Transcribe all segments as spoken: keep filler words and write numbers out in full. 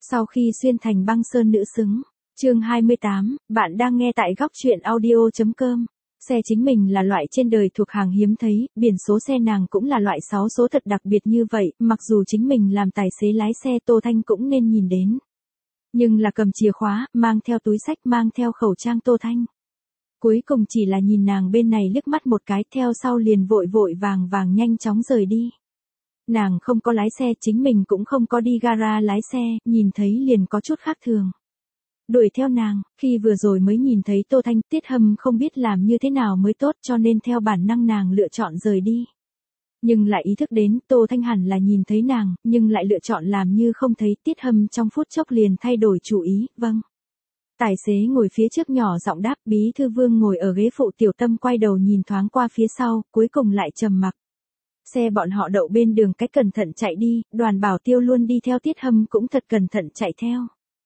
Sau khi xuyên thành băng sơn nữ xứng, chương hai mươi tám, bạn đang nghe tại góc truyện audio chấm com. Xe chính mình là loại trên đời thuộc hàng hiếm thấy, biển số xe nàng cũng là loại sáu số thật đặc biệt như vậy, mặc dù chính mình làm tài xế lái xe Tô Thanh cũng nên nhìn đến. Nhưng là cầm chìa khóa, mang theo túi xách, mang theo khẩu trang Tô Thanh. Cuối cùng chỉ là nhìn nàng bên này liếc mắt một cái, theo sau liền vội vội vàng vàng nhanh chóng rời đi. Nàng không có lái xe, chính mình cũng không có đi gara lái xe, nhìn thấy liền có chút khác thường. Đuổi theo nàng, khi vừa rồi mới nhìn thấy Tô Thanh, Tiết Hâm không biết làm như thế nào mới tốt cho nên theo bản năng nàng lựa chọn rời đi. Nhưng lại ý thức đến Tô Thanh hẳn là nhìn thấy nàng, nhưng lại lựa chọn làm như không thấy. Tiết Hâm trong phút chốc liền thay đổi chủ ý, vâng. Tài xế ngồi phía trước nhỏ giọng đáp, Bí thư Vương ngồi ở ghế phụ, Tiểu Tâm quay đầu nhìn thoáng qua phía sau, cuối cùng lại trầm mặc. Xe bọn họ đậu bên đường cách cẩn thận chạy đi, Đoàn Bảo Tiêu luôn đi theo, Tiết Hâm cũng thật cẩn thận chạy theo.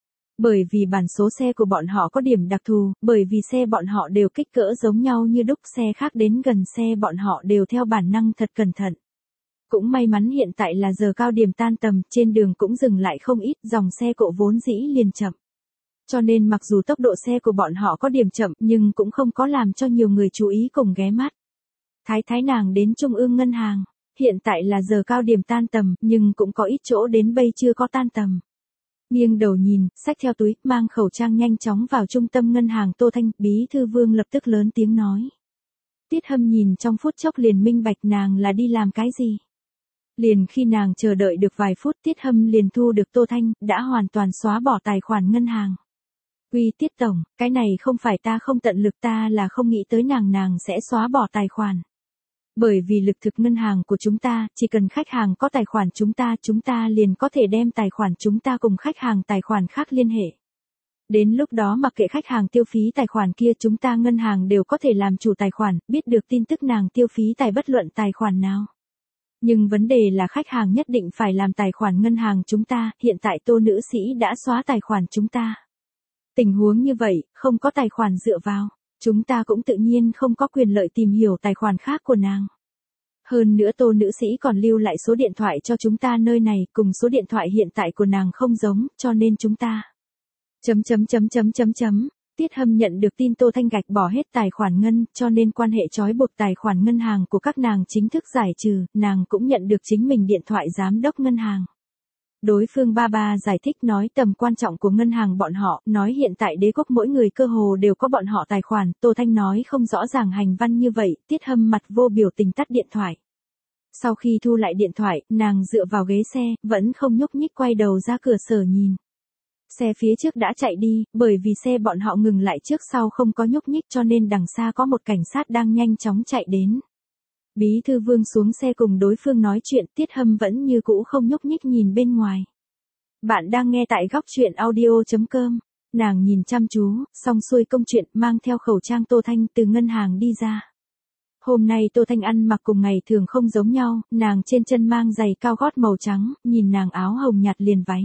Bởi vì bản số xe của bọn họ có điểm đặc thù, bởi vì xe bọn họ đều kích cỡ giống nhau như đúc, xe khác đến gần xe bọn họ đều theo bản năng thật cẩn thận. Cũng may mắn hiện tại là giờ cao điểm tan tầm, trên đường cũng dừng lại không ít, dòng xe cộ vốn dĩ liền chậm. Cho nên mặc dù tốc độ xe của bọn họ có điểm chậm nhưng cũng không có làm cho nhiều người chú ý cùng ghé mắt. Thái thái nàng đến Trung ương Ngân hàng, hiện tại là giờ cao điểm tan tầm nhưng cũng có ít chỗ đến bây chưa có tan tầm. Nghiêng đầu nhìn, xách theo túi, mang khẩu trang nhanh chóng vào trung tâm ngân hàng Tô Thanh, Bí thư Vương lập tức lớn tiếng nói. Tiết Hâm nhìn trong phút chốc liền minh bạch nàng là đi làm cái gì. Liền khi nàng chờ đợi được vài phút, Tiết Hâm liền thu được Tô Thanh, đã hoàn toàn xóa bỏ tài khoản ngân hàng. Uy Tiết Tổng, cái này không phải ta không tận lực, ta là không nghĩ tới nàng nàng sẽ xóa bỏ tài khoản. Bởi vì lực thực ngân hàng của chúng ta, chỉ cần khách hàng có tài khoản chúng ta, chúng ta liền có thể đem tài khoản chúng ta cùng khách hàng tài khoản khác liên hệ. Đến lúc đó mặc kệ khách hàng tiêu phí tài khoản kia, chúng ta ngân hàng đều có thể làm chủ tài khoản, biết được tin tức nàng tiêu phí tài bất luận tài khoản nào. Nhưng vấn đề là khách hàng nhất định phải làm tài khoản ngân hàng chúng ta, hiện tại Tô nữ sĩ đã xóa tài khoản chúng ta. Tình huống như vậy, không có tài khoản dựa vào, chúng ta cũng tự nhiên không có quyền lợi tìm hiểu tài khoản khác của nàng. Hơn nữa Tô nữ sĩ còn lưu lại số điện thoại cho chúng ta nơi này, cùng số điện thoại hiện tại của nàng không giống, cho nên chúng ta. Chấm chấm chấm chấm chấm chấm. Tiết Hâm nhận được tin Tô Thanh gạch bỏ hết tài khoản ngân, cho nên quan hệ trói buộc tài khoản ngân hàng của các nàng chính thức giải trừ, nàng cũng nhận được chính mình điện thoại giám đốc ngân hàng. Đối phương ba ba giải thích nói tầm quan trọng của ngân hàng bọn họ, nói hiện tại đế quốc mỗi người cơ hồ đều có bọn họ tài khoản, Tô Thanh nói không rõ ràng hành văn như vậy, Tiết Hâm mặt vô biểu tình tắt điện thoại. Sau khi thu lại điện thoại, nàng dựa vào ghế xe, vẫn không nhúc nhích quay đầu ra cửa sổ nhìn. Xe phía trước đã chạy đi, bởi vì xe bọn họ ngừng lại trước sau không có nhúc nhích cho nên đằng xa có một cảnh sát đang nhanh chóng chạy đến. Bí thư Vương xuống xe cùng đối phương nói chuyện, Tiết Hâm vẫn như cũ không nhúc nhích nhìn bên ngoài. Bạn đang nghe tại góc truyện audio chấm com. Nàng nhìn chăm chú, xong xuôi công chuyện, mang theo khẩu trang Tô Thanh từ ngân hàng đi ra. Hôm nay Tô Thanh ăn mặc cùng ngày thường không giống nhau, nàng trên chân mang giày cao gót màu trắng, nhìn nàng áo hồng nhạt liền váy.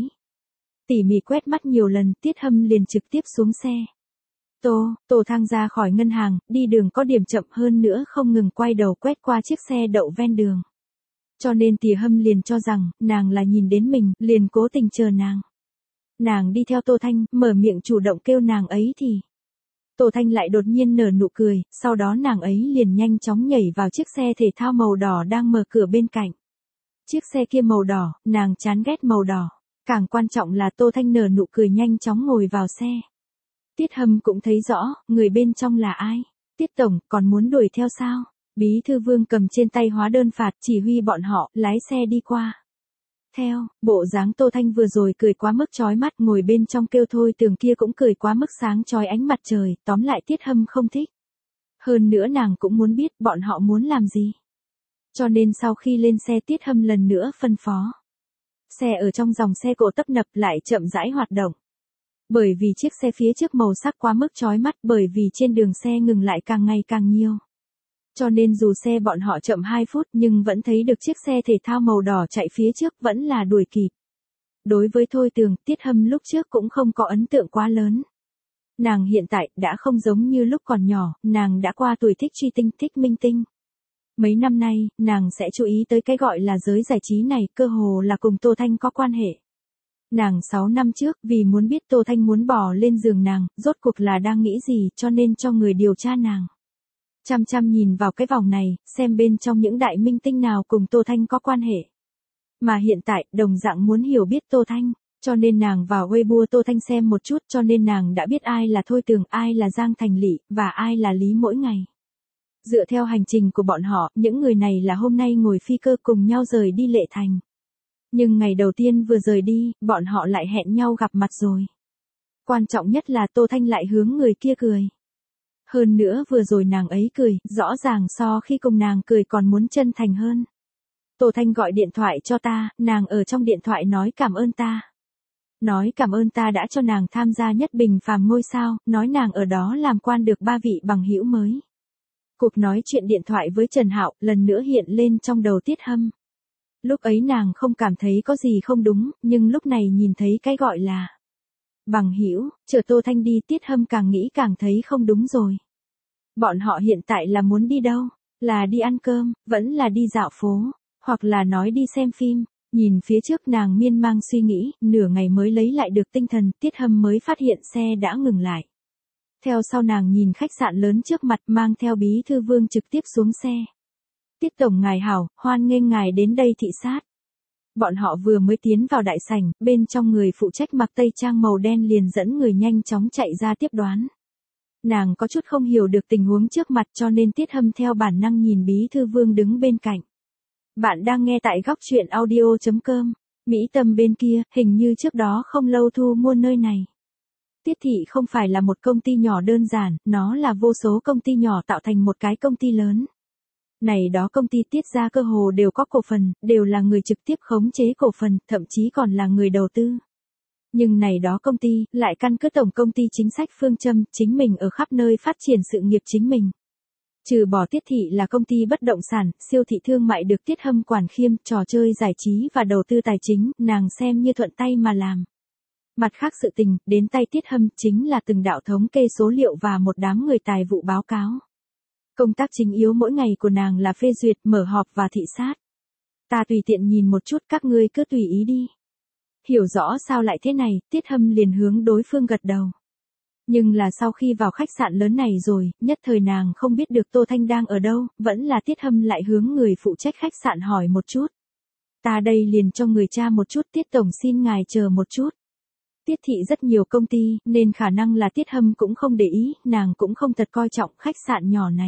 Tỉ mỉ quét mắt nhiều lần, Tiết Hâm liền trực tiếp xuống xe. Tô, Tô Thang ra khỏi ngân hàng, đi đường có điểm chậm hơn nữa không ngừng quay đầu quét qua chiếc xe đậu ven đường. Cho nên Tiết Hâm liền cho rằng, nàng là nhìn đến mình, liền cố tình chờ nàng. Nàng đi theo Tô Thanh, mở miệng chủ động kêu nàng ấy thì. Tô Thanh lại đột nhiên nở nụ cười, sau đó nàng ấy liền nhanh chóng nhảy vào chiếc xe thể thao màu đỏ đang mở cửa bên cạnh. Chiếc xe kia màu đỏ, nàng chán ghét màu đỏ. Càng quan trọng là Tô Thanh nở nụ cười nhanh chóng ngồi vào xe. Tiết Hâm cũng thấy rõ, người bên trong là ai. Tiết Tổng, còn muốn đuổi theo sao? Bí thư Vương cầm trên tay hóa đơn phạt chỉ huy bọn họ, lái xe đi qua. Theo, bộ dáng Tô Thanh vừa rồi cười quá mức chói mắt, ngồi bên trong kêu thôi tường kia cũng cười quá mức sáng chói ánh mặt trời, tóm lại Tiết Hâm không thích. Hơn nữa nàng cũng muốn biết bọn họ muốn làm gì. Cho nên sau khi lên xe Tiết Hâm lần nữa phân phó. Xe ở trong dòng xe cộ tấp nập lại chậm rãi hoạt động. Bởi vì chiếc xe phía trước màu sắc quá mức chói mắt, bởi vì trên đường xe ngừng lại càng ngày càng nhiều. Cho nên dù xe bọn họ chậm hai phút nhưng vẫn thấy được chiếc xe thể thao màu đỏ chạy phía trước vẫn là đuổi kịp. Đối với Thôi Tường, Tiết Hâm lúc trước cũng không có ấn tượng quá lớn. Nàng hiện tại đã không giống như lúc còn nhỏ, nàng đã qua tuổi thích truy tinh, thích minh tinh. Mấy năm nay, nàng sẽ chú ý tới cái gọi là giới giải trí này, cơ hồ là cùng Tô Thanh có quan hệ. Nàng sáu năm trước vì muốn biết Tô Thanh muốn bò lên giường nàng, rốt cuộc là đang nghĩ gì cho nên cho người điều tra nàng. Chăm chăm nhìn vào cái vòng này, xem bên trong những đại minh tinh nào cùng Tô Thanh có quan hệ. Mà hiện tại, đồng dạng muốn hiểu biết Tô Thanh, cho nên nàng vào Weibo Tô Thanh xem một chút cho nên nàng đã biết ai là Thôi Tường, ai là Giang Thành Lị, và ai là Lý Mỗi Ngày. Dựa theo hành trình của bọn họ, những người này là hôm nay ngồi phi cơ cùng nhau rời đi Lệ Thành. Nhưng ngày đầu tiên vừa rời đi, bọn họ lại hẹn nhau gặp mặt rồi. Quan trọng nhất là Tô Thanh lại hướng người kia cười. Hơn nữa vừa rồi nàng ấy cười, rõ ràng so khi cùng nàng cười còn muốn chân thành hơn. Tô Thanh gọi điện thoại cho ta, nàng ở trong điện thoại nói cảm ơn ta. Nói cảm ơn ta đã cho nàng tham gia Nhất Bình Phàm Ngôi Sao, nói nàng ở đó làm quan được ba vị bằng hữu mới. Cuộc nói chuyện điện thoại với Trần Hạo lần nữa hiện lên trong đầu Tiết Hâm. Lúc ấy nàng không cảm thấy có gì không đúng, nhưng lúc này nhìn thấy cái gọi là bằng hữu, chờ Tô Thanh đi Tiết Hâm càng nghĩ càng thấy không đúng rồi. Bọn họ hiện tại là muốn đi đâu? Là đi ăn cơm, vẫn là đi dạo phố, hoặc là nói đi xem phim. Nhìn phía trước nàng miên man suy nghĩ, nửa ngày mới lấy lại được tinh thần, Tiết Hâm mới phát hiện xe đã ngừng lại. Theo sau nàng nhìn khách sạn lớn trước mặt mang theo Bí Thư Vương trực tiếp xuống xe. Tiết Tổng ngài hảo, hoan nghênh ngài đến đây thị sát. Bọn họ vừa mới tiến vào đại sảnh, bên trong người phụ trách mặc tây trang màu đen liền dẫn người nhanh chóng chạy ra tiếp đoán. Nàng có chút không hiểu được tình huống trước mặt cho nên Tiết Hâm theo bản năng nhìn Bí Thư Vương đứng bên cạnh. Bạn đang nghe tại góc truyện audio chấm com. Mỹ Tâm bên kia, hình như trước đó không lâu thu mua nơi này. Tiết thị không phải là một công ty nhỏ đơn giản, nó là vô số công ty nhỏ tạo thành một cái công ty lớn. Này đó công ty Tiết ra cơ hồ đều có cổ phần, đều là người trực tiếp khống chế cổ phần, thậm chí còn là người đầu tư. Nhưng này đó công ty, lại căn cứ tổng công ty chính sách phương châm, chính mình ở khắp nơi phát triển sự nghiệp chính mình. Trừ bỏ Tiết thị là công ty bất động sản, siêu thị thương mại được Tiết Hâm quản khiêm, trò chơi giải trí và đầu tư tài chính, nàng xem như thuận tay mà làm. Mặt khác sự tình, đến tay Tiết Hâm chính là từng đạo thống kê số liệu và một đám người tài vụ báo cáo. Công tác chính yếu mỗi ngày của nàng là phê duyệt, mở họp và thị sát. Ta tùy tiện nhìn một chút, các ngươi cứ tùy ý đi. Hiểu rõ sao lại thế này, Tiết Hâm liền hướng đối phương gật đầu. Nhưng là sau khi vào khách sạn lớn này rồi, nhất thời nàng không biết được Tô Thanh đang ở đâu, vẫn là Tiết Hâm lại hướng người phụ trách khách sạn hỏi một chút. Ta đây liền cho người cha một chút, Tiết Tổng xin ngài chờ một chút. Tiết thị rất nhiều công ty, nên khả năng là Tiết Hâm cũng không để ý, nàng cũng không thật coi trọng khách sạn nhỏ này.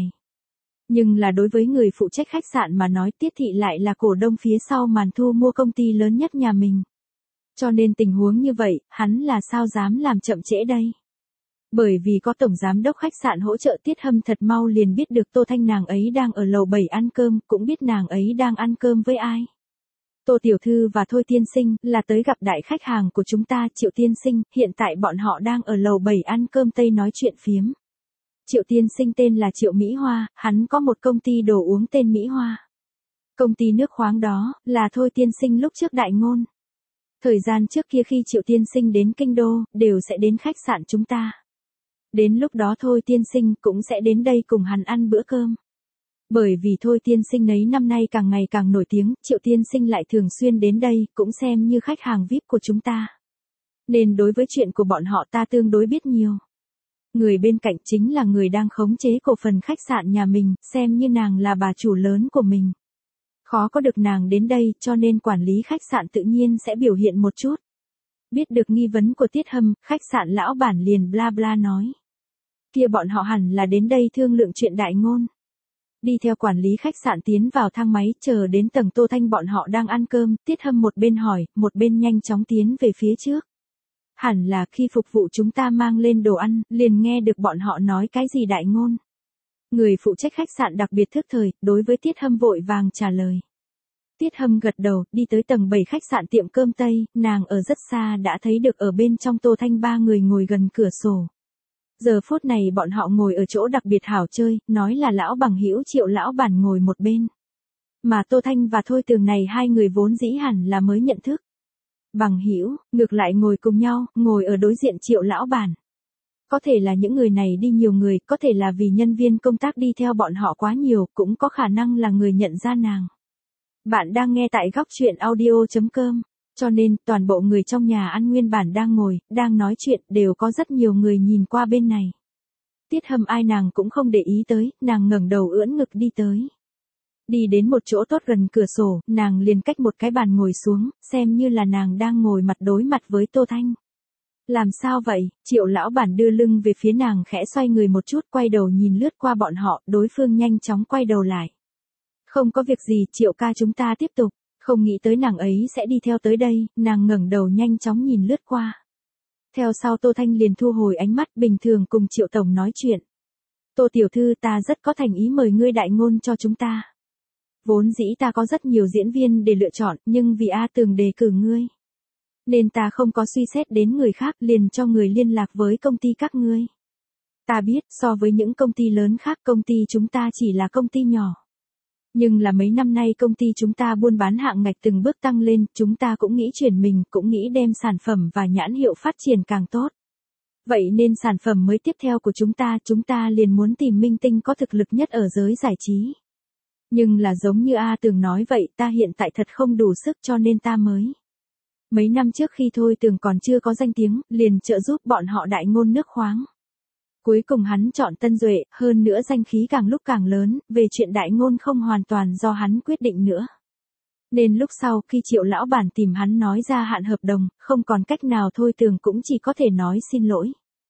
Nhưng là đối với người phụ trách khách sạn mà nói Tiết thị lại là cổ đông phía sau màn thu mua công ty lớn nhất nhà mình. Cho nên tình huống như vậy, hắn là sao dám làm chậm trễ đây? Bởi vì có tổng giám đốc khách sạn hỗ trợ Tiết Hâm thật mau liền biết được Tô Thanh nàng ấy đang ở lầu bảy ăn cơm, cũng biết nàng ấy đang ăn cơm với ai. Tô Tiểu Thư và Thôi Tiên Sinh là tới gặp đại khách hàng của chúng ta, Triệu Tiên Sinh, hiện tại bọn họ đang ở lầu bảy ăn cơm Tây nói chuyện phiếm. Triệu Tiên Sinh tên là Triệu Mỹ Hoa, hắn có một công ty đồ uống tên Mỹ Hoa. Công ty nước khoáng đó, là Thôi Tiên Sinh lúc trước đại ngôn. Thời gian trước kia khi Triệu Tiên Sinh đến Kinh Đô, đều sẽ đến khách sạn chúng ta. Đến lúc đó Thôi Tiên Sinh cũng sẽ đến đây cùng hắn ăn bữa cơm. Bởi vì Thôi Tiên Sinh nấy năm nay càng ngày càng nổi tiếng, Triệu Tiên Sinh lại thường xuyên đến đây, cũng xem như khách hàng vi ai pi của chúng ta. Nên đối với chuyện của bọn họ ta tương đối biết nhiều. Người bên cạnh chính là người đang khống chế cổ phần khách sạn nhà mình, xem như nàng là bà chủ lớn của mình. Khó có được nàng đến đây, cho nên quản lý khách sạn tự nhiên sẽ biểu hiện một chút. Biết được nghi vấn của Tiết Hâm, khách sạn lão bản liền bla bla nói. Kia bọn họ hẳn là đến đây thương lượng chuyện đại ngôn. Đi theo quản lý khách sạn tiến vào thang máy, chờ đến tầng Tô Thanh bọn họ đang ăn cơm, Tiết Hâm một bên hỏi, một bên nhanh chóng tiến về phía trước. Hẳn là khi phục vụ chúng ta mang lên đồ ăn, liền nghe được bọn họ nói cái gì đại ngôn. Người phụ trách khách sạn đặc biệt thức thời, đối với Tiết Hâm vội vàng trả lời. Tiết Hâm gật đầu, đi tới tầng bảy khách sạn tiệm cơm Tây, nàng ở rất xa đã thấy được ở bên trong Tô Thanh ba người ngồi gần cửa sổ. Giờ phút này bọn họ ngồi ở chỗ đặc biệt hảo chơi, nói là lão bằng hữu Triệu lão bản ngồi một bên. Mà Tô Thanh và Thôi Tường này hai người vốn dĩ hẳn là mới nhận thức. Bằng hữu, ngược lại ngồi cùng nhau, ngồi ở đối diện Triệu lão bản. Có thể là những người này đi nhiều người, có thể là vì nhân viên công tác đi theo bọn họ quá nhiều, cũng có khả năng là người nhận ra nàng. Bạn đang nghe tại góc truyện audio chấm com. Cho nên, toàn bộ người trong nhà ăn nguyên bản đang ngồi, đang nói chuyện, đều có rất nhiều người nhìn qua bên này. Tiết Hâm ai nàng cũng không để ý tới, nàng ngẩng đầu ưỡn ngực đi tới. Đi đến một chỗ tốt gần cửa sổ, nàng liền cách một cái bàn ngồi xuống, xem như là nàng đang ngồi mặt đối mặt với Tô Thanh. Làm sao vậy? Triệu lão bản đưa lưng về phía nàng khẽ xoay người một chút, quay đầu nhìn lướt qua bọn họ, đối phương nhanh chóng quay đầu lại. Không có việc gì, Triệu ca chúng ta tiếp tục. Không nghĩ tới nàng ấy sẽ đi theo tới đây, nàng ngẩng đầu nhanh chóng nhìn lướt qua. Theo sau Tô Thanh liền thu hồi ánh mắt, bình thường cùng Triệu tổng nói chuyện. Tô tiểu thư, ta rất có thành ý mời ngươi đại ngôn cho chúng ta. Vốn dĩ ta có rất nhiều diễn viên để lựa chọn, nhưng vì A Tường đề cử ngươi, nên ta không có suy xét đến người khác, liền cho người liên lạc với công ty các ngươi. Ta biết, so với những công ty lớn khác, công ty chúng ta chỉ là công ty nhỏ. Nhưng là mấy năm nay công ty chúng ta buôn bán hạng ngạch từng bước tăng lên, chúng ta cũng nghĩ chuyển mình, cũng nghĩ đem sản phẩm và nhãn hiệu phát triển càng tốt. Vậy nên sản phẩm mới tiếp theo của chúng ta, chúng ta liền muốn tìm minh tinh có thực lực nhất ở giới giải trí. Nhưng là giống như A Tường nói vậy, ta hiện tại thật không đủ sức cho nên ta mới. Mấy năm trước khi Thôi Tường còn chưa có danh tiếng, liền trợ giúp bọn họ đại ngôn nước khoáng. Cuối cùng hắn chọn Tân Duệ, hơn nữa danh khí càng lúc càng lớn, về chuyện đại ngôn không hoàn toàn do hắn quyết định nữa. Nên lúc sau khi Triệu lão bản tìm hắn nói ra hạn hợp đồng, không còn cách nào Thôi Tường cũng chỉ có thể nói xin lỗi.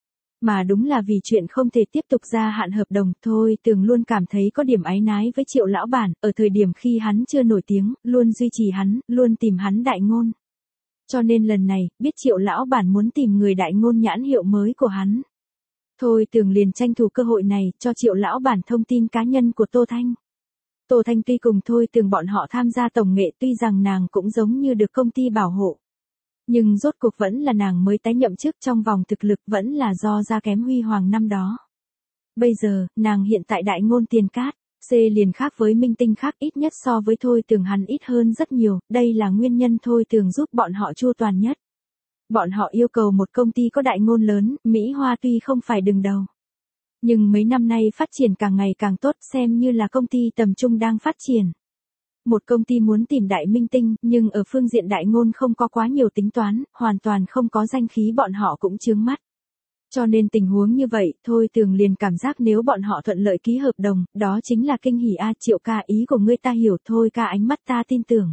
Mà đúng là vì chuyện không thể tiếp tục gia hạn hợp đồng, Thôi Tường luôn cảm thấy có điểm áy náy với Triệu lão bản, ở thời điểm khi hắn chưa nổi tiếng, luôn duy trì hắn, luôn tìm hắn đại ngôn. Cho nên lần này, biết Triệu lão bản muốn tìm người đại ngôn nhãn hiệu mới của hắn. Thôi Tường liền tranh thủ cơ hội này, cho Triệu lão bản thông tin cá nhân của Tô Thanh. Tô Thanh tuy cùng Thôi Tường bọn họ tham gia tổng nghệ, tuy rằng nàng cũng giống như được công ty bảo hộ. Nhưng rốt cuộc vẫn là nàng mới tái nhậm chức, trong vòng thực lực vẫn là do ra kém huy hoàng năm đó. Bây giờ, nàng hiện tại đại ngôn tiền cát, C liền khác với minh tinh khác, ít nhất so với Thôi Tường hắn ít hơn rất nhiều, đây là nguyên nhân Thôi Tường giúp bọn họ chu toàn nhất. Bọn họ yêu cầu một công ty có đại ngôn lớn, Mỹ Hoa tuy không phải đứng đầu. Nhưng mấy năm nay phát triển càng ngày càng tốt, xem như là công ty tầm trung đang phát triển. Một công ty muốn tìm đại minh tinh, nhưng ở phương diện đại ngôn không có quá nhiều tính toán, hoàn toàn không có danh khí bọn họ cũng chướng mắt. Cho nên tình huống như vậy, Thôi Tường liền cảm giác nếu bọn họ thuận lợi ký hợp đồng, đó chính là kinh hỉ a. Triệu ca, ý của ngươi ta hiểu, Thôi ca ánh mắt ta tin tưởng.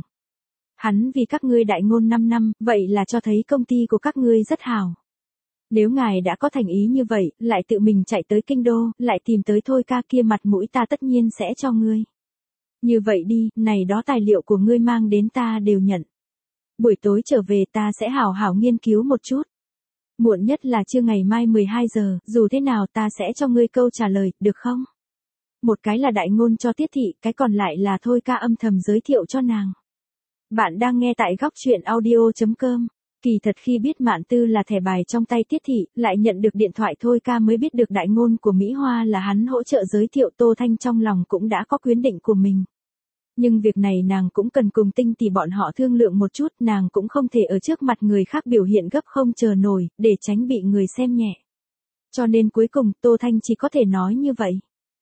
Hắn vì các ngươi đại ngôn năm năm, vậy là cho thấy công ty của các ngươi rất hào. Nếu ngài đã có thành ý như vậy, lại tự mình chạy tới kinh đô, lại tìm tới Thôi ca kia, mặt mũi ta tất nhiên sẽ cho ngươi. Như vậy đi, này đó tài liệu của ngươi mang đến ta đều nhận. Buổi tối trở về ta sẽ hảo hảo nghiên cứu một chút. Muộn nhất là trưa ngày mai mười hai giờ, dù thế nào ta sẽ cho ngươi câu trả lời, được không? Một cái là đại ngôn cho Tiết Thị, cái còn lại là Thôi ca âm thầm giới thiệu cho nàng. Bạn đang nghe tại góc truyện audio chấm com. Kỳ thật khi biết Mạn Tư là thẻ bài trong tay Tiết Thị, lại nhận được điện thoại Thôi ca mới biết được đại ngôn của Mỹ Hoa là hắn hỗ trợ giới thiệu, Tô Thanh trong lòng cũng đã có quyết định của mình. Nhưng việc này nàng cũng cần cùng Tinh Tỷ bọn họ thương lượng một chút, nàng cũng không thể ở trước mặt người khác biểu hiện gấp không chờ nổi, để tránh bị người xem nhẹ. Cho nên cuối cùng, Tô Thanh chỉ có thể nói như vậy.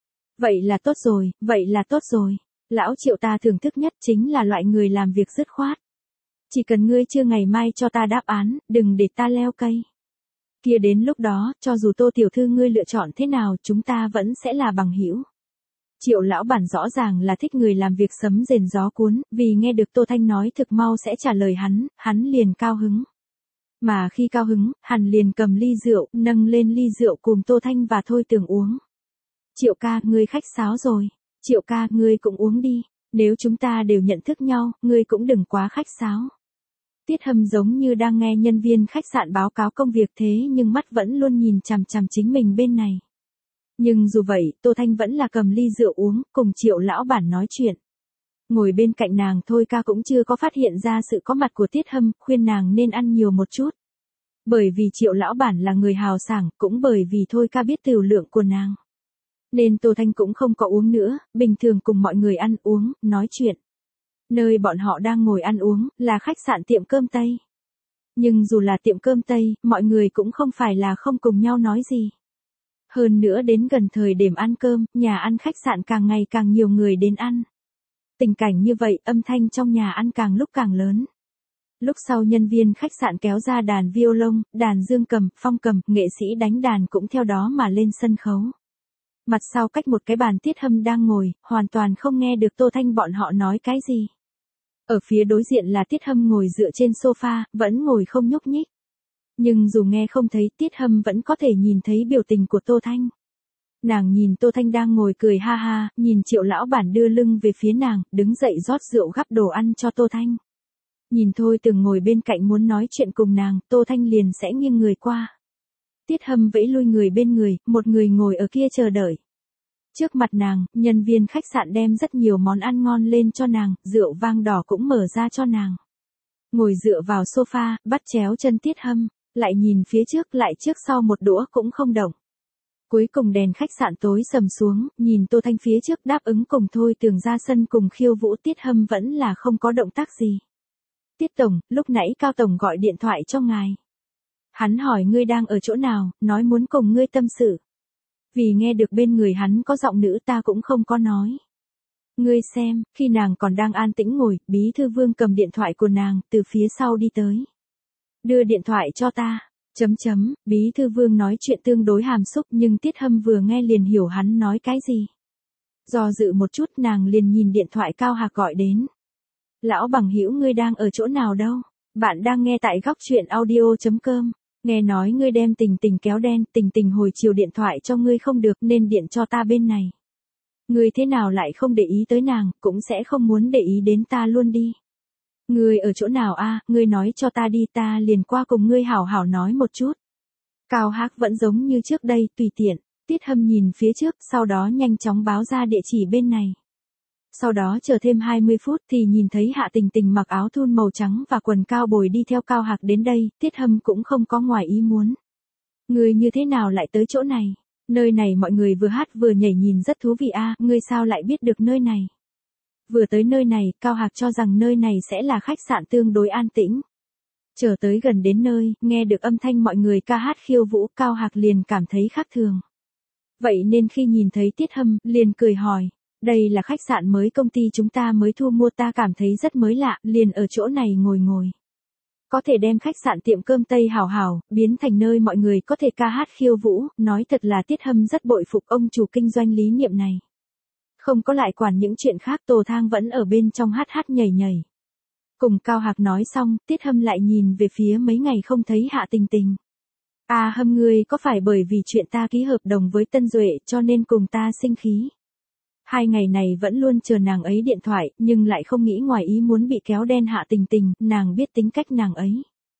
Vậy là tốt rồi, vậy là tốt rồi. Lão Triệu ta thưởng thức nhất chính là loại người làm việc dứt khoát. Chỉ cần ngươi chưa ngày mai cho ta đáp án, đừng để ta leo cây. Kia đến lúc đó, cho dù Tô tiểu thư ngươi lựa chọn thế nào, chúng ta vẫn sẽ là bằng hữu. Triệu lão bản rõ ràng là thích người làm việc sấm rền gió cuốn, vì nghe được Tô Thanh nói thực mau sẽ trả lời hắn, hắn liền cao hứng. Mà khi cao hứng, hắn liền cầm ly rượu, nâng lên ly rượu cùng Tô Thanh và Thôi Tường uống. Triệu ca, ngươi khách sáo rồi. Triệu ca, ngươi cũng uống đi. Nếu chúng ta đều nhận thức nhau, ngươi cũng đừng quá khách sáo. Tiết Hâm giống như đang nghe nhân viên khách sạn báo cáo công việc thế nhưng mắt vẫn luôn nhìn chằm chằm chính mình bên này. Nhưng dù vậy, Tô Thanh vẫn là cầm ly rượu uống, cùng Triệu lão bản nói chuyện. Ngồi bên cạnh nàng Thôi ca cũng chưa có phát hiện ra sự có mặt của Tiết Hâm, khuyên nàng nên ăn nhiều một chút. Bởi vì Triệu lão bản là người hào sảng, cũng bởi vì Thôi ca biết tửu lượng của nàng. Nên Tô Thanh cũng không có uống nữa, bình thường cùng mọi người ăn uống, nói chuyện. Nơi bọn họ đang ngồi ăn uống, là khách sạn tiệm cơm Tây. Nhưng dù là tiệm cơm Tây, mọi người cũng không phải là không cùng nhau nói gì. Hơn nữa đến gần thời điểm ăn cơm, nhà ăn khách sạn càng ngày càng nhiều người đến ăn. Tình cảnh như vậy, âm thanh trong nhà ăn càng lúc càng lớn. Lúc sau nhân viên khách sạn kéo ra đàn violon, đàn dương cầm, phong cầm, nghệ sĩ đánh đàn cũng theo đó mà lên sân khấu. Mặt sau cách một cái bàn Tiết Hâm đang ngồi, hoàn toàn không nghe được Tô Thanh bọn họ nói cái gì. Ở phía đối diện là Tiết Hâm ngồi dựa trên sofa, vẫn ngồi không nhúc nhích. Nhưng dù nghe không thấy, Tiết Hâm vẫn có thể nhìn thấy biểu tình của Tô Thanh. Nàng nhìn Tô Thanh đang ngồi cười ha ha, nhìn Triệu lão bản đưa lưng về phía nàng, đứng dậy rót rượu gắp đồ ăn cho Tô Thanh. Nhìn Thôi Tường ngồi bên cạnh muốn nói chuyện cùng nàng, Tô Thanh liền sẽ nghiêng người qua. Tiết Hâm vẫy lui người bên người, một người ngồi ở kia chờ đợi. Trước mặt nàng, nhân viên khách sạn đem rất nhiều món ăn ngon lên cho nàng, rượu vang đỏ cũng mở ra cho nàng. Ngồi dựa vào sofa, bắt chéo chân Tiết Hâm, lại nhìn phía trước lại trước sau một đũa cũng không động. Cuối cùng đèn khách sạn tối sầm xuống, nhìn Tô Thanh phía trước đáp ứng cùng Thôi Tường ra sân cùng khiêu vũ, Tiết Hâm vẫn là không có động tác gì. Tiết Tổng, lúc nãy Cao Tổng gọi điện thoại cho ngài. Hắn hỏi ngươi đang ở chỗ nào, nói muốn cùng ngươi tâm sự. Vì nghe được bên người hắn có giọng nữ ta cũng không có nói. Ngươi xem, khi nàng còn đang an tĩnh ngồi, Bí Thư Vương cầm điện thoại của nàng, từ phía sau đi tới. Đưa điện thoại cho ta. Chấm chấm, Bí Thư Vương nói chuyện tương đối hàm xúc nhưng Tiết Hâm vừa nghe liền hiểu hắn nói cái gì. Do dự một chút nàng liền nhìn điện thoại Cao Hạc gọi đến. Lão bằng hữu ngươi đang ở chỗ nào đâu? Bạn đang nghe tại góc truyện audio chấm com. Nghe nói ngươi đem Tình Tình kéo đen, Tình Tình hồi chiều điện thoại cho ngươi không được nên điện cho ta bên này. Ngươi thế nào lại không để ý tới nàng, cũng sẽ không muốn để ý đến ta luôn đi. Ngươi ở chỗ nào a? Ngươi nói cho ta đi, ta liền qua cùng ngươi hảo hảo nói một chút. Cao Hạc vẫn giống như trước đây, tùy tiện. Tiết Hâm nhìn phía trước, sau đó nhanh chóng báo ra địa chỉ bên này. Sau đó chờ thêm hai mươi phút thì nhìn thấy Hạ Tình Tình mặc áo thun màu trắng và quần cao bồi đi theo Cao Hạc đến đây, Tiết Hâm cũng không có ngoài ý muốn. Ngươi như thế nào lại tới chỗ này? Nơi này mọi người vừa hát vừa nhảy nhìn rất thú vị a, ngươi sao lại biết được nơi này? Vừa tới nơi này, Cao Hạc cho rằng nơi này sẽ là khách sạn tương đối an tĩnh. Chờ tới gần đến nơi, nghe được âm thanh mọi người ca hát khiêu vũ, Cao Hạc liền cảm thấy khác thường. Vậy nên khi nhìn thấy Tiết Hâm, liền cười hỏi. Đây là khách sạn mới công ty chúng ta mới thu mua, ta cảm thấy rất mới lạ, liền ở chỗ này ngồi ngồi. Có thể đem khách sạn tiệm cơm Tây hảo hảo, biến thành nơi mọi người có thể ca hát khiêu vũ, nói thật là Tiết Hâm rất bội phục ông chủ kinh doanh lý niệm này. Không có lại quản những chuyện khác, Tô Thang vẫn ở bên trong hát hát nhảy nhảy. Cùng Cao Hạc nói xong, Tiết Hâm lại nhìn về phía mấy ngày không thấy Hạ Tình Tình. À Hâm, ngươi có phải bởi vì chuyện ta ký hợp đồng với Tân Duệ cho nên cùng ta sinh khí? Hai ngày này vẫn luôn chờ nàng ấy điện thoại, nhưng lại không nghĩ ngoài ý muốn bị kéo đen Hạ Tình Tình, nàng biết tính cách nàng ấy.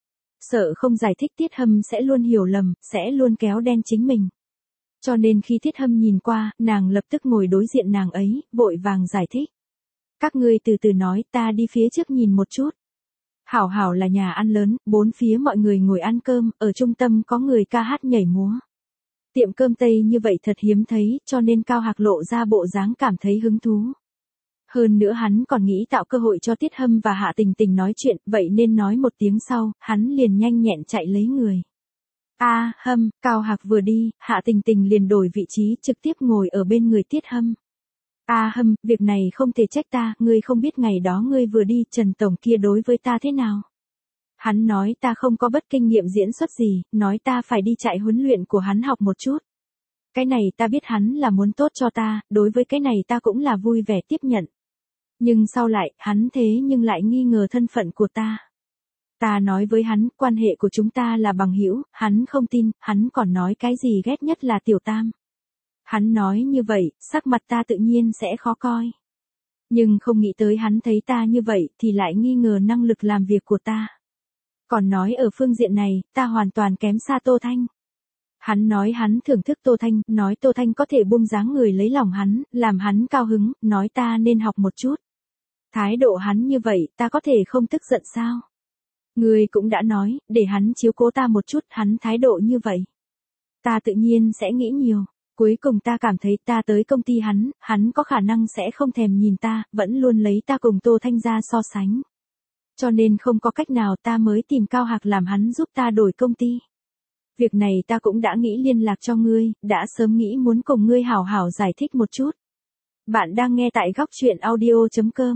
Sợ không giải thích Tiết Hâm sẽ luôn hiểu lầm, sẽ luôn kéo đen chính mình. Cho nên khi Tiết Hâm nhìn qua, nàng lập tức ngồi đối diện nàng ấy, vội vàng giải thích. Các ngươi từ từ nói, ta đi phía trước nhìn một chút. Hảo hảo là nhà ăn lớn, bốn phía mọi người ngồi ăn cơm, ở trung tâm có người ca hát nhảy múa. Tiệm cơm Tây như vậy thật hiếm thấy, cho nên Cao Hạc lộ ra bộ dáng cảm thấy hứng thú. Hơn nữa hắn còn nghĩ tạo cơ hội cho Tiết Hâm và Hạ Tình Tình nói chuyện, vậy nên nói một tiếng sau, hắn liền nhanh nhẹn chạy lấy người. A à, Hâm, Cao Hạc vừa đi, Hạ Tình Tình liền đổi vị trí trực tiếp ngồi ở bên người Tiết Hâm. A à, Hâm, việc này không thể trách ta, ngươi không biết ngày đó ngươi vừa đi, Trần Tổng kia đối với ta thế nào. Hắn nói ta không có bất kinh nghiệm diễn xuất gì, nói ta phải đi chạy huấn luyện của hắn học một chút. Cái này ta biết hắn là muốn tốt cho ta, đối với cái này ta cũng là vui vẻ tiếp nhận. Nhưng sau lại, hắn thế nhưng lại nghi ngờ thân phận của ta. Ta nói với hắn, quan hệ của chúng ta là bằng hữu, hắn không tin, hắn còn nói cái gì ghét nhất là Tiểu Tam. Hắn nói như vậy, sắc mặt ta tự nhiên sẽ khó coi. Nhưng không nghĩ tới hắn thấy ta như vậy thì lại nghi ngờ năng lực làm việc của ta. Còn nói ở phương diện này, ta hoàn toàn kém xa Tô Thanh. Hắn nói hắn thưởng thức Tô Thanh, nói Tô Thanh có thể buông dáng người lấy lòng hắn, làm hắn cao hứng, nói ta nên học một chút. Thái độ hắn như vậy, ta có thể không tức giận sao? Ngươi cũng đã nói, để hắn chiếu cố ta một chút, hắn thái độ như vậy. Ta tự nhiên sẽ nghĩ nhiều. Cuối cùng ta cảm thấy ta tới công ty hắn, hắn có khả năng sẽ không thèm nhìn ta, vẫn luôn lấy ta cùng Tô Thanh ra so sánh. Cho nên không có cách nào ta mới tìm Cao Hạc làm hắn giúp ta đổi công ty. Việc này ta cũng đã nghĩ liên lạc cho ngươi, đã sớm nghĩ muốn cùng ngươi hảo hảo giải thích một chút. Bạn đang nghe tại góc truyện audio chấm com.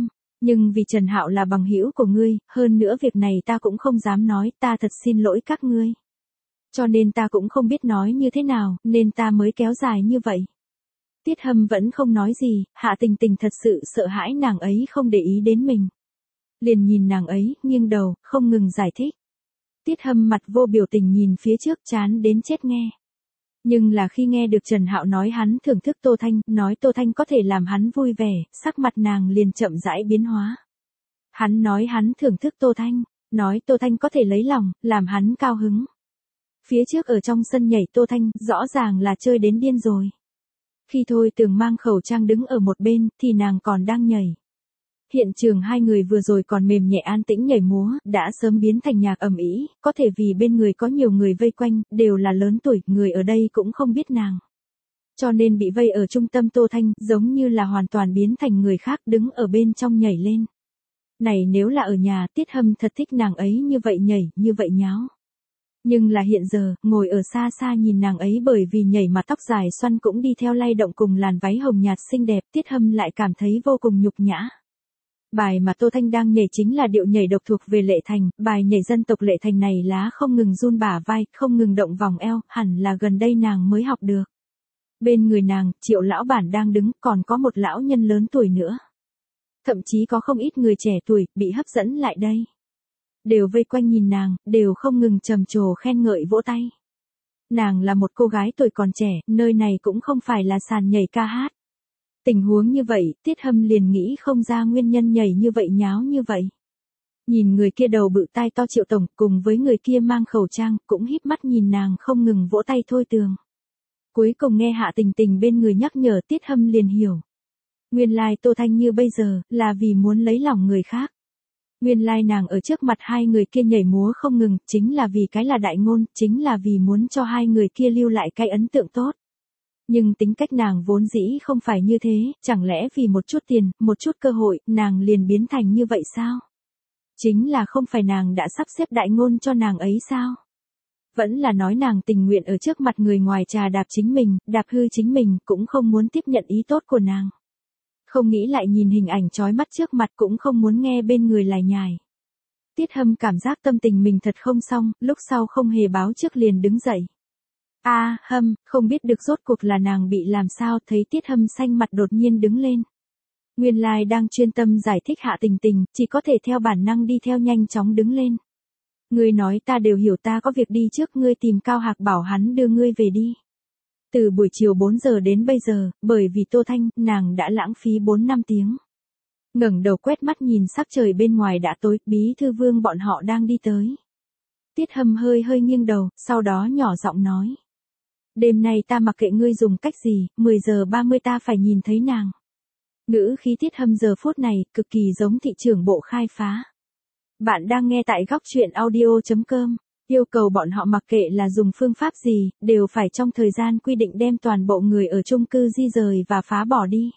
Nhưng vì Trần Hạo là bằng hữu của ngươi, hơn nữa việc này ta cũng không dám nói, ta thật xin lỗi các ngươi. Cho nên ta cũng không biết nói như thế nào, nên ta mới kéo dài như vậy. Tiết Hâm vẫn không nói gì, Hạ Tình Tình thật sự sợ hãi nàng ấy không để ý đến mình. Liền nhìn nàng ấy, nghiêng đầu, không ngừng giải thích. Tiết Hâm mặt vô biểu tình nhìn phía trước, chán đến chết nghe. Nhưng là khi nghe được Trần Hạo nói hắn thưởng thức Tô Thanh, nói Tô Thanh có thể làm hắn vui vẻ, sắc mặt nàng liền chậm rãi biến hóa. Hắn nói hắn thưởng thức Tô Thanh, nói Tô Thanh có thể lấy lòng, làm hắn cao hứng. Phía trước ở trong sân nhảy Tô Thanh, rõ ràng là chơi đến điên rồi. Khi Thôi Tường mang khẩu trang đứng ở một bên, thì nàng còn đang nhảy. Hiện trường hai người vừa rồi còn mềm nhẹ an tĩnh nhảy múa, đã sớm biến thành nhạc ầm ĩ, có thể vì bên người có nhiều người vây quanh, đều là lớn tuổi, người ở đây cũng không biết nàng. Cho nên bị vây ở trung tâm Tô Thanh, giống như là hoàn toàn biến thành người khác đứng ở bên trong nhảy lên. Này nếu là ở nhà, Tiết Hâm thật thích nàng ấy như vậy nhảy, như vậy nháo. Nhưng là hiện giờ, ngồi ở xa xa nhìn nàng ấy bởi vì nhảy mà tóc dài xoăn cũng đi theo lay động cùng làn váy hồng nhạt xinh đẹp, Tiết Hâm lại cảm thấy vô cùng nhục nhã. Bài mà Tô Thanh đang nhảy chính là điệu nhảy độc thuộc về Lệ Thành, bài nhảy dân tộc Lệ Thành này lá không ngừng run bả vai, không ngừng động vòng eo, hẳn là gần đây nàng mới học được. Bên người nàng, Triệu lão bản đang đứng, còn có một lão nhân lớn tuổi nữa. Thậm chí có không ít người trẻ tuổi, bị hấp dẫn lại đây. Đều vây quanh nhìn nàng, đều không ngừng trầm trồ khen ngợi vỗ tay. Nàng là một cô gái tuổi còn trẻ, nơi này cũng không phải là sàn nhảy ca hát. Tình huống như vậy, Tiết Hâm liền nghĩ không ra nguyên nhân nhảy như vậy nháo như vậy. Nhìn người kia đầu bự tai to Triệu tổng, cùng với người kia mang khẩu trang, cũng híp mắt nhìn nàng không ngừng vỗ tay Thôi Tường. Cuối cùng nghe Hạ Tình Tình bên người nhắc nhở, Tiết Hâm liền hiểu. Nguyên lai Tô Thanh như bây giờ, là vì muốn lấy lòng người khác. Nguyên lai nàng ở trước mặt hai người kia nhảy múa không ngừng, chính là vì cái là đại ngôn, chính là vì muốn cho hai người kia lưu lại cái ấn tượng tốt. Nhưng tính cách nàng vốn dĩ không phải như thế, chẳng lẽ vì một chút tiền, một chút cơ hội, nàng liền biến thành như vậy sao? Chính là không phải nàng đã sắp xếp đại ngôn cho nàng ấy sao? Vẫn là nói nàng tình nguyện ở trước mặt người ngoài trà đạp chính mình, đạp hư chính mình, cũng không muốn tiếp nhận ý tốt của nàng. Không nghĩ lại nhìn hình ảnh chói mắt trước mặt cũng không muốn nghe bên người lải nhải. Tiết Hâm cảm giác tâm tình mình thật không xong, lúc sau không hề báo trước liền đứng dậy. A à, Hâm, không biết được rốt cuộc là nàng bị làm sao, thấy Tiết Hâm xanh mặt đột nhiên đứng lên. Nguyên lai đang chuyên tâm giải thích Hạ Tình Tình, chỉ có thể theo bản năng đi theo nhanh chóng đứng lên. Ngươi nói ta đều hiểu, ta có việc đi trước, ngươi tìm Cao Hạc bảo hắn đưa ngươi về đi. Từ buổi chiều bốn giờ đến bây giờ, bởi vì Tô Thanh, nàng đã lãng phí bốn năm tiếng. Ngẩng đầu quét mắt nhìn sắc trời bên ngoài đã tối, Bí thư Vương bọn họ đang đi tới. Tiết Hâm hơi hơi nghiêng đầu, sau đó nhỏ giọng nói. Đêm nay ta mặc kệ ngươi dùng cách gì, mười giờ ba mươi ta phải nhìn thấy nàng. Ngữ khí Tiết Hâm giờ phút này, cực kỳ giống thị trưởng bộ khai phá. Bạn đang nghe tại góc truyện audio chấm com. Yêu cầu bọn họ mặc kệ là dùng phương pháp gì, đều phải trong thời gian quy định đem toàn bộ người ở chung cư di rời và phá bỏ đi.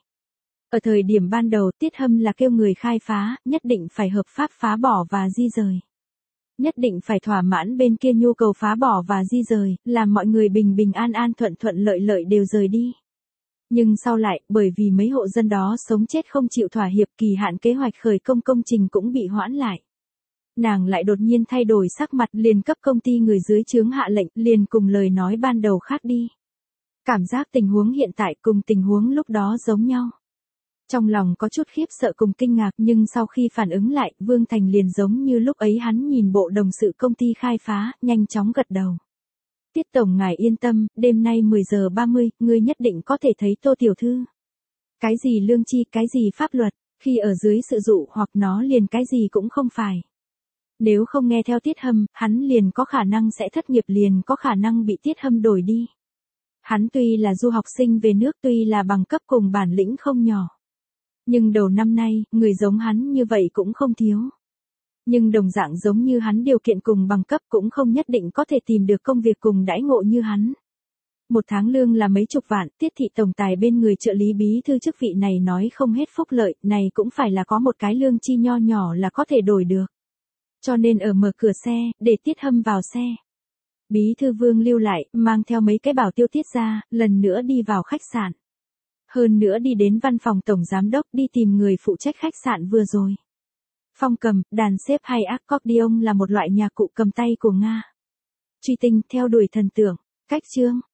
Ở thời điểm ban đầu, Tiết Hâm là kêu người khai phá, nhất định phải hợp pháp phá bỏ và di rời. Nhất định phải thỏa mãn bên kia nhu cầu phá bỏ và di rời, làm mọi người bình bình an an thuận thuận lợi lợi đều rời đi. Nhưng sau lại, bởi vì mấy hộ dân đó sống chết không chịu thỏa hiệp, kỳ hạn kế hoạch khởi công công trình cũng bị hoãn lại. Nàng lại đột nhiên thay đổi sắc mặt, liền cấp công ty người dưới trướng hạ lệnh, liền cùng lời nói ban đầu khác đi. Cảm giác tình huống hiện tại cùng tình huống lúc đó giống nhau. Trong lòng có chút khiếp sợ cùng kinh ngạc, nhưng sau khi phản ứng lại, Vương Thành liền giống như lúc ấy hắn nhìn bộ đồng sự công ty khai phá, nhanh chóng gật đầu. Tiết tổng ngài yên tâm, đêm nay mười giờ ba mươi, ngươi nhất định có thể thấy Tô tiểu thư. Cái gì lương chi, cái gì pháp luật, khi ở dưới sự dụ hoặc nó liền cái gì cũng không phải. Nếu không nghe theo Tiết Hâm, hắn liền có khả năng sẽ thất nghiệp, liền có khả năng bị Tiết Hâm đổi đi. Hắn tuy là du học sinh về nước, tuy là bằng cấp cùng bản lĩnh không nhỏ. Nhưng đầu năm nay, người giống hắn như vậy cũng không thiếu. Nhưng đồng dạng giống như hắn điều kiện cùng bằng cấp cũng không nhất định có thể tìm được công việc cùng đãi ngộ như hắn. Một tháng lương là mấy chục vạn, Tiết thị tổng tài bên người trợ lý bí thư chức vị này nói không hết phúc lợi, này cũng phải là có một cái lương chi nho nhỏ là có thể đổi được. Cho nên ở mở cửa xe, để Tiết Hâm vào xe. Bí thư Vương lưu lại, mang theo mấy cái bảo tiêu Tiết ra, lần nữa đi vào khách sạn. Hơn nữa đi đến văn phòng tổng giám đốc đi tìm người phụ trách khách sạn vừa rồi. Phong cầm, đàn xếp hay accordion là một loại nhạc cụ cầm tay của Nga. Truy tinh theo đuổi thần tượng. Cách chương.